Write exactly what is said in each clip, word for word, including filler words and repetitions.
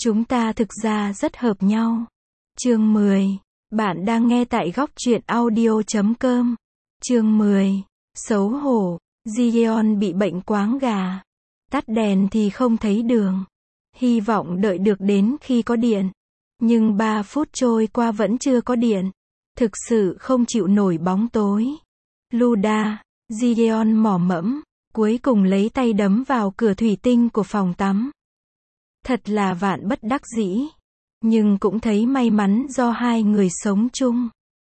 Chúng ta thực ra rất hợp nhau. Chương mười. Bạn đang nghe tại góc truyện audio chấm com. Chương mười. Xấu hổ. Gideon bị bệnh quáng gà. Tắt đèn thì không thấy đường. Hy vọng đợi được đến khi có điện. Nhưng ba phút trôi qua vẫn chưa có điện. Thực sự không chịu nổi bóng tối. Luda, Gideon mỏ mẫm, cuối cùng lấy tay đấm vào cửa thủy tinh của phòng tắm. Thật là vạn bất đắc dĩ. Nhưng cũng thấy may mắn do hai người sống chung.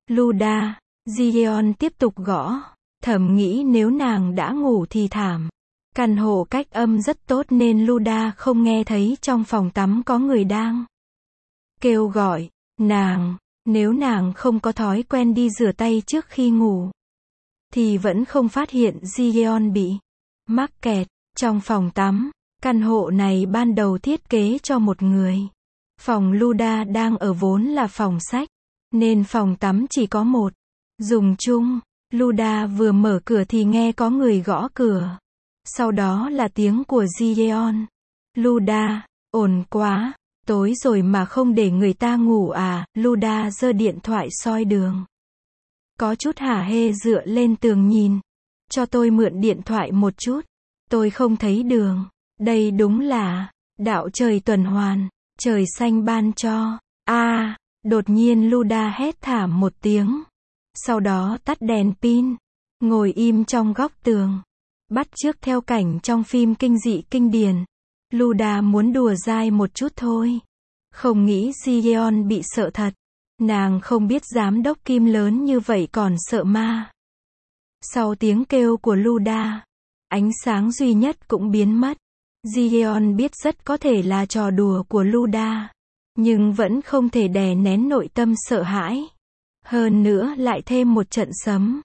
Luda, Gideon tiếp tục gõ, thầm nghĩ nếu nàng đã ngủ thì thảm. Căn hộ cách âm rất tốt nên Luda không nghe thấy trong phòng tắm có người đang kêu gọi nàng. Nếu nàng không có thói quen đi rửa tay trước khi ngủ, thì vẫn không phát hiện Gideon bị mắc kẹt trong phòng tắm. Căn hộ này ban đầu thiết kế cho một người. Phòng Luda đang ở vốn là phòng sách, nên phòng tắm chỉ có một dùng chung. Luda vừa mở cửa thì nghe có người gõ cửa. Sau đó là tiếng của Gideon. Luda, ồn quá, tối rồi mà không để người ta ngủ à? Luda giơ điện thoại soi đường. Có chút hả hê dựa lên tường nhìn. Cho tôi mượn điện thoại một chút. Tôi không thấy đường. Đây đúng là đạo trời tuần hoàn, trời xanh ban cho. A, à, đột nhiên Luda hét thảm một tiếng. Sau đó tắt đèn pin, ngồi im trong góc tường, bắt chước theo cảnh trong phim kinh dị kinh điển. Luda muốn đùa dai một chút thôi. Không nghĩ Gideon bị sợ thật. Nàng không biết giám đốc Kim lớn như vậy còn sợ ma. Sau tiếng kêu của Luda, ánh sáng duy nhất cũng biến mất. Gideon biết rất có thể là trò đùa của Luda, nhưng vẫn không thể đè nén nội tâm sợ hãi. Hơn nữa lại thêm một trận sấm.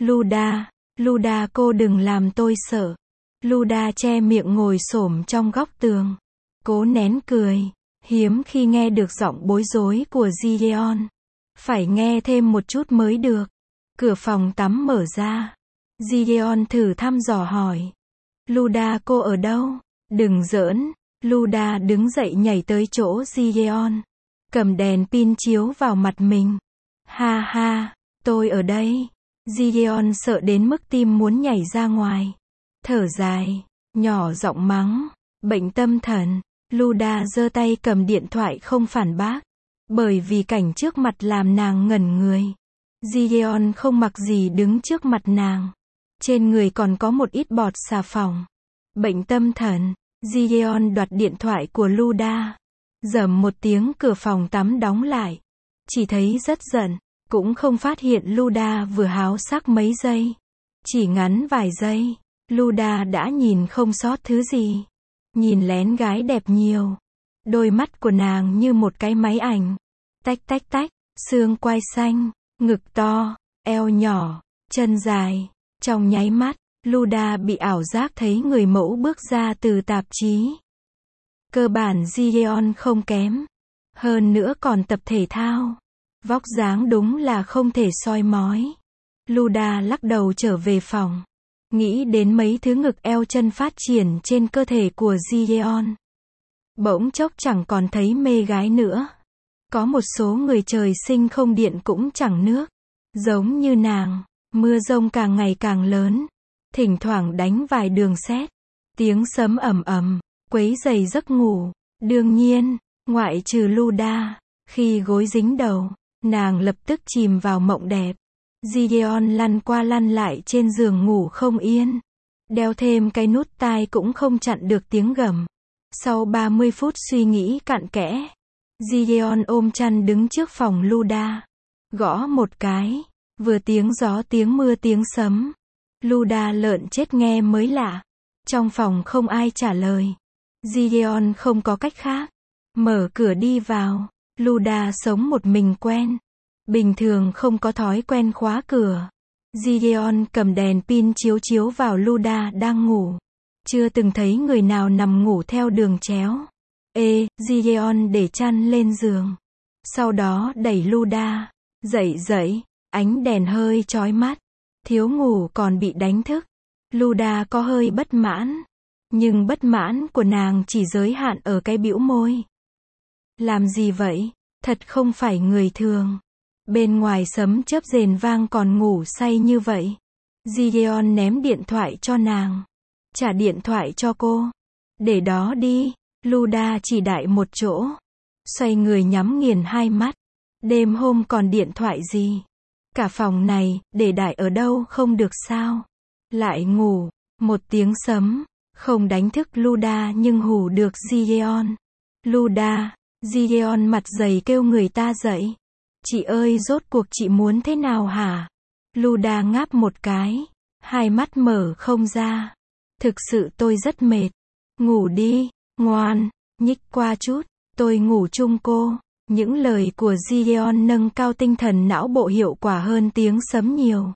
Luda, Luda cô đừng làm tôi sợ. Luda che miệng ngồi xổm trong góc tường, cố nén cười. Hiếm khi nghe được giọng bối rối của Gideon. Phải nghe thêm một chút mới được. Cửa phòng tắm mở ra. Gideon thử thăm dò hỏi. Luda cô ở đâu? Đừng giỡn. Luda đứng dậy nhảy tới chỗ Gideon, cầm đèn pin chiếu vào mặt mình. Ha ha, tôi ở đây. Gideon sợ đến mức tim muốn nhảy ra ngoài. Thở dài, nhỏ giọng mắng. Bệnh tâm thần. Luda giơ tay cầm điện thoại không phản bác. Bởi vì cảnh trước mặt làm nàng ngẩn người. Gideon không mặc gì đứng trước mặt nàng. Trên người còn có một ít bọt xà phòng. Bệnh tâm thần. Gideon đoạt điện thoại của Luda. Rầm một tiếng cửa phòng tắm đóng lại. Chỉ thấy rất giận. Cũng không phát hiện Luda vừa háo sắc mấy giây. Chỉ ngắn vài giây. Luda đã nhìn không sót thứ gì. Nhìn lén gái đẹp nhiều. Đôi mắt của nàng như một cái máy ảnh. Tách tách tách. Xương quai xanh. Ngực to. Eo nhỏ. Chân dài. Trong nháy mắt, Luda bị ảo giác thấy người mẫu bước ra từ tạp chí. Cơ bản Gideon không kém. Hơn nữa còn tập thể thao. Vóc dáng đúng là không thể soi mói. Luda lắc đầu trở về phòng. Nghĩ đến mấy thứ ngực eo chân phát triển trên cơ thể của Gideon. Bỗng chốc chẳng còn thấy mê gái nữa. Có một số người trời sinh không điện cũng chẳng nước. Giống như nàng, mưa rông càng ngày càng lớn. Thỉnh thoảng đánh vài đường sét. Tiếng sấm ầm ầm, quấy rầy giấc ngủ. Đương nhiên, ngoại trừ Luda, khi gối dính đầu, nàng lập tức chìm vào mộng đẹp. Gideon lăn qua lăn lại trên giường ngủ không yên. Đeo thêm cái nút tai cũng không chặn được tiếng gầm. Sau ba mươi phút suy nghĩ cặn kẽ, Gideon ôm chăn đứng trước phòng Luda. Gõ một cái, vừa tiếng gió tiếng mưa tiếng sấm. Luda lợn chết nghe mới lạ. Trong phòng không ai trả lời. Gideon không có cách khác. Mở cửa đi vào. Luda sống một mình quen. Bình thường không có thói quen khóa cửa. Gideon cầm đèn pin chiếu chiếu vào Luda đang ngủ. Chưa từng thấy người nào nằm ngủ theo đường chéo. Ê, Gideon để chăn lên giường. Sau đó đẩy Luda. Dậy dậy, ánh đèn hơi chói mắt. Thiếu ngủ còn bị đánh thức. Luda có hơi bất mãn. Nhưng bất mãn của nàng chỉ giới hạn ở cái bĩu môi. Làm gì vậy? Thật không phải người thường. Bên ngoài sấm chớp rền vang còn ngủ say như vậy. Gideon ném điện thoại cho nàng. Trả điện thoại cho cô. Để đó đi. Luda chỉ đại một chỗ. Xoay người nhắm nghiền hai mắt. Đêm hôm còn điện thoại gì? Cả phòng này, để đại ở đâu không được sao? Lại ngủ. Một tiếng sấm. Không đánh thức Luda nhưng hù được Gideon. Luda. Gideon mặt dày kêu người ta dậy. Chị ơi, rốt cuộc chị muốn thế nào hả? Luda ngáp một cái. Hai mắt mở không ra. Thực sự tôi rất mệt. Ngủ đi, ngoan, nhích qua chút, tôi ngủ chung cô. Những lời của Gideon nâng cao tinh thần não bộ hiệu quả hơn tiếng sấm nhiều.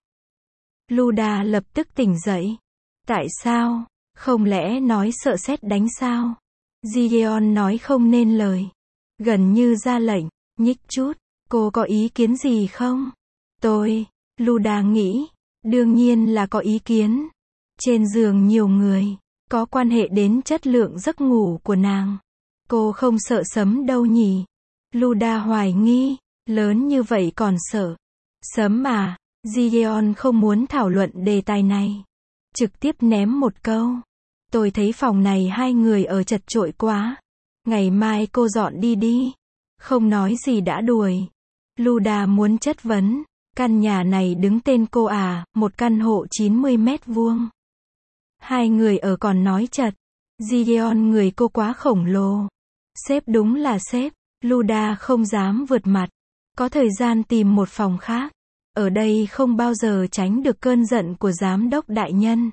Luda lập tức tỉnh dậy. Tại sao? Không lẽ nói sợ sét đánh sao? Gideon nói không nên lời. Gần như ra lệnh, nhích chút, cô có ý kiến gì không? Tôi, Luda nghĩ, đương nhiên là có ý kiến. Trên giường nhiều người, có quan hệ đến chất lượng giấc ngủ của nàng. Cô không sợ sấm đâu nhỉ? Luda hoài nghi, lớn như vậy còn sợ. Sấm à? Gideon không muốn thảo luận đề tài này. Trực tiếp ném một câu. Tôi thấy phòng này hai người ở chật chội quá. Ngày mai cô dọn đi đi. Không nói gì đã đuổi. Luda muốn chất vấn. Căn nhà này đứng tên cô à, một căn hộ chín mươi mét vuông. Hai người ở còn nói chật. Gideon người cô quá khổng lồ. Sếp đúng là sếp. Luda không dám vượt mặt. Có thời gian tìm một phòng khác. Ở đây không bao giờ tránh được cơn giận của giám đốc đại nhân.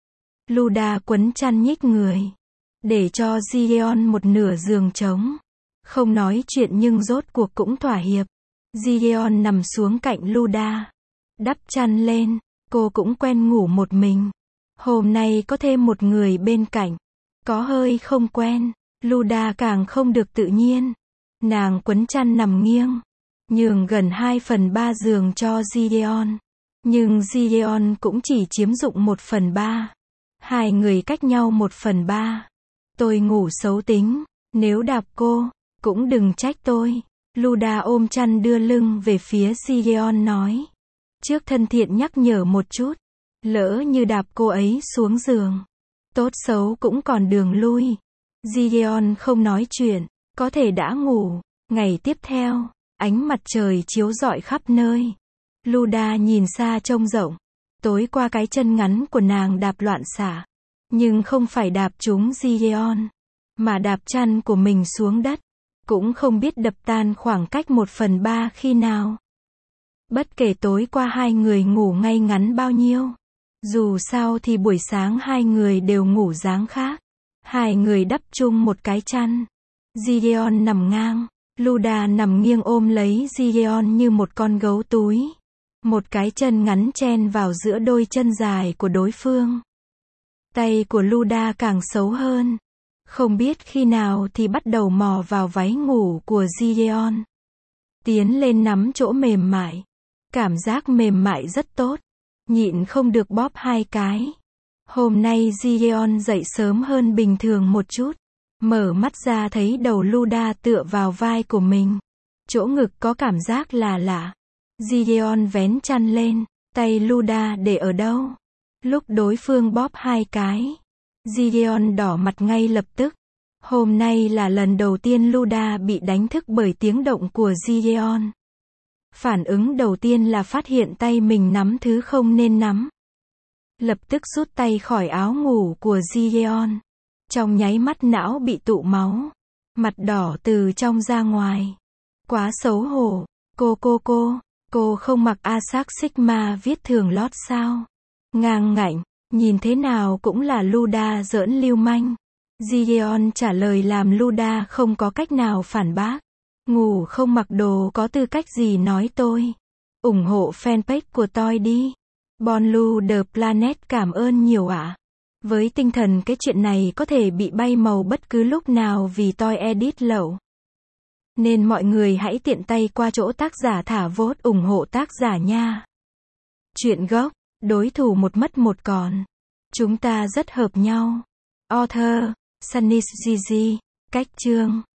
Luda quấn chăn nhích người. Để cho Gideon một nửa giường trống. Không nói chuyện nhưng rốt cuộc cũng thỏa hiệp. Gideon nằm xuống cạnh Luda. Đắp chăn lên. Cô cũng quen ngủ một mình. Hôm nay có thêm một người bên cạnh. Có hơi không quen. Luda càng không được tự nhiên. Nàng quấn chăn nằm nghiêng. Nhường gần hai phần ba giường cho Gideon. Nhưng Gideon cũng chỉ chiếm dụng một phần ba. Hai người cách nhau một phần ba. Tôi ngủ xấu tính. Nếu đạp cô, cũng đừng trách tôi. Luda ôm chăn đưa lưng về phía Gideon nói. Trước thân thiện nhắc nhở một chút. Lỡ như đạp cô ấy xuống giường. Tốt xấu cũng còn đường lui. Gideon không nói chuyện. Có thể đã ngủ. Ngày tiếp theo, ánh mặt trời chiếu rọi khắp nơi. Luda nhìn xa trông rộng. Tối qua cái chân ngắn của nàng đạp loạn xạ. Nhưng không phải đạp trúng Gideon. Mà đạp chăn của mình xuống đất. Cũng không biết đập tan khoảng cách một phần ba khi nào. Bất kể tối qua hai người ngủ ngay ngắn bao nhiêu. Dù sao thì buổi sáng hai người đều ngủ dáng khác. Hai người đắp chung một cái chăn. Gideon nằm ngang. Luda nằm nghiêng ôm lấy Gideon như một con gấu túi. Một cái chân ngắn chen vào giữa đôi chân dài của đối phương. Tay của Luda càng xấu hơn. Không biết khi nào thì bắt đầu mò vào váy ngủ của Gideon. Tiến lên nắm chỗ mềm mại. Cảm giác mềm mại rất tốt. Nhịn không được bóp hai cái. Hôm nay Gideon dậy sớm hơn bình thường một chút. Mở mắt ra thấy đầu Luda tựa vào vai của mình. Chỗ ngực có cảm giác là lạ. Gideon vén chăn lên. Tay Luda để ở đâu? Lúc đối phương bóp hai cái. Gideon đỏ mặt ngay lập tức. Hôm nay là lần đầu tiên Luda bị đánh thức bởi tiếng động của Gideon. Phản ứng đầu tiên là phát hiện tay mình nắm thứ không nên nắm. Lập tức rút tay khỏi áo ngủ của Gideon. Trong nháy mắt não bị tụ máu. Mặt đỏ từ trong ra ngoài. Quá xấu hổ. Cô cô cô, cô không mặc Asac Sigma viết thường lót sao? Ngang ngạnh, nhìn thế nào cũng là Luda giỡn lưu manh. Gideon trả lời làm Luda không có cách nào phản bác. Ngủ không mặc đồ có tư cách gì nói tôi. Ủng hộ fanpage của tôi đi. Bonlu The Planet cảm ơn nhiều ạ. Với tinh thần cái chuyện này có thể bị bay màu bất cứ lúc nào vì tôi edit lậu. Nên mọi người hãy tiện tay qua chỗ tác giả thả vote ủng hộ tác giả nha. Chuyện gốc, đối thủ một mất một còn. Chúng ta rất hợp nhau. Author, Sunny Gigi, cách chương.